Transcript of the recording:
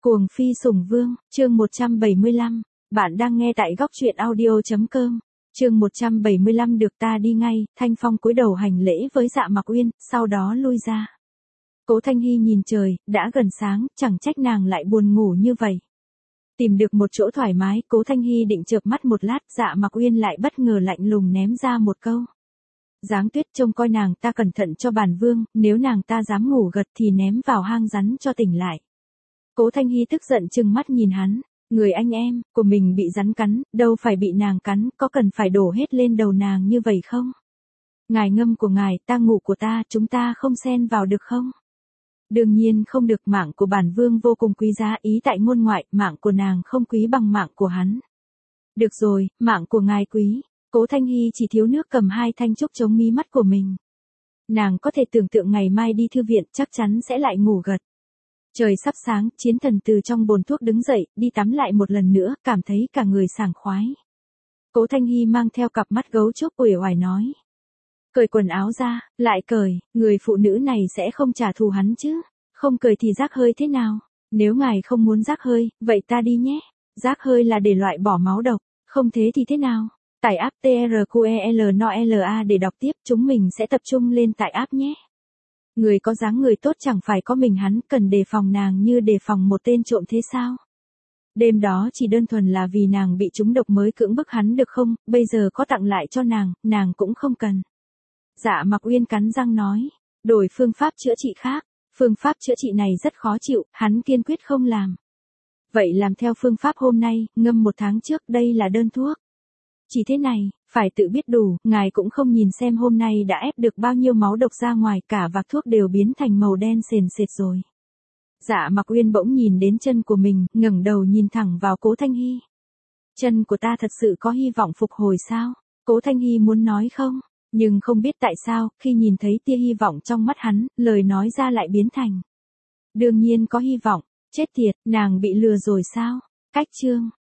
Cuồng phi sủng vương, chương 175, bạn đang nghe tại góc truyện audio.com. Chương 175 được ta đi ngay, Thanh Phong cúi đầu hành lễ với Dạ Mặc Uyên, sau đó lui ra. Cố Thanh Hy nhìn trời, đã gần sáng, chẳng trách nàng lại buồn ngủ như vậy. Tìm được một chỗ thoải mái, Cố Thanh Hy định chợp mắt một lát, Dạ Mặc Uyên lại bất ngờ lạnh lùng ném ra một câu. Giáng Tuyết trông coi nàng ta cẩn thận cho bản vương, nếu nàng ta dám ngủ gật thì ném vào hang rắn cho tỉnh lại. Cố Thanh Hy tức giận trừng mắt nhìn hắn, người anh em của mình bị rắn cắn, đâu phải bị nàng cắn, có cần phải đổ hết lên đầu nàng như vậy không? Ngài ngâm của ngài, ta ngủ của ta, chúng ta không xen vào được không? Đương nhiên không được, mạng của bản vương vô cùng quý giá, ý tại ngôn ngoại, mạng của nàng không quý bằng mạng của hắn. Được rồi, mạng của ngài quý. Cố Thanh Hy chỉ thiếu nước cầm hai thanh trúc chống mí mắt của mình. Nàng có thể tưởng tượng ngày mai đi thư viện chắc chắn sẽ lại ngủ gật. Trời sắp sáng, chiến thần từ trong bồn thuốc đứng dậy, đi tắm lại một lần nữa, cảm thấy cả người sảng khoái. Cố Thanh Hy mang theo cặp mắt gấu trúc uể oải nói. Cởi quần áo ra, lại cởi, người phụ nữ này sẽ không trả thù hắn chứ. Không cởi thì rác hơi thế nào? Nếu ngài không muốn rác hơi, vậy ta đi nhé. Rác hơi là để loại bỏ máu độc, không thế thì thế nào? Tải app TRQELNOLA để đọc tiếp, chúng mình sẽ tập trung lên tải app nhé. Người có dáng người tốt chẳng phải có mình hắn, cần đề phòng nàng như đề phòng một tên trộm thế sao? Đêm đó chỉ đơn thuần là vì nàng bị trúng độc mới cưỡng bức hắn được không, bây giờ có tặng lại cho nàng cũng không cần. Dạ Mặc Uyên cắn răng nói, đổi phương pháp chữa trị khác, phương pháp chữa trị này rất khó chịu, hắn kiên quyết không làm. Vậy làm theo phương pháp hôm nay, ngâm 1 tháng trước, đây là đơn thuốc. Chỉ thế này, phải tự biết đủ, ngài cũng không nhìn xem hôm nay đã ép được bao nhiêu máu độc ra ngoài, cả vạc thuốc đều biến thành màu đen sền sệt rồi. Dạ Mặc Uyên bỗng nhìn đến chân của mình, ngẩng đầu nhìn thẳng vào Cố Thanh Hy. Chân của ta thật sự có hy vọng phục hồi sao? Cố Thanh Hy muốn nói không, nhưng không biết tại sao, khi nhìn thấy tia hy vọng trong mắt hắn, lời nói ra lại biến thành. Đương nhiên có hy vọng, chết tiệt, nàng bị lừa rồi sao? Cách chương.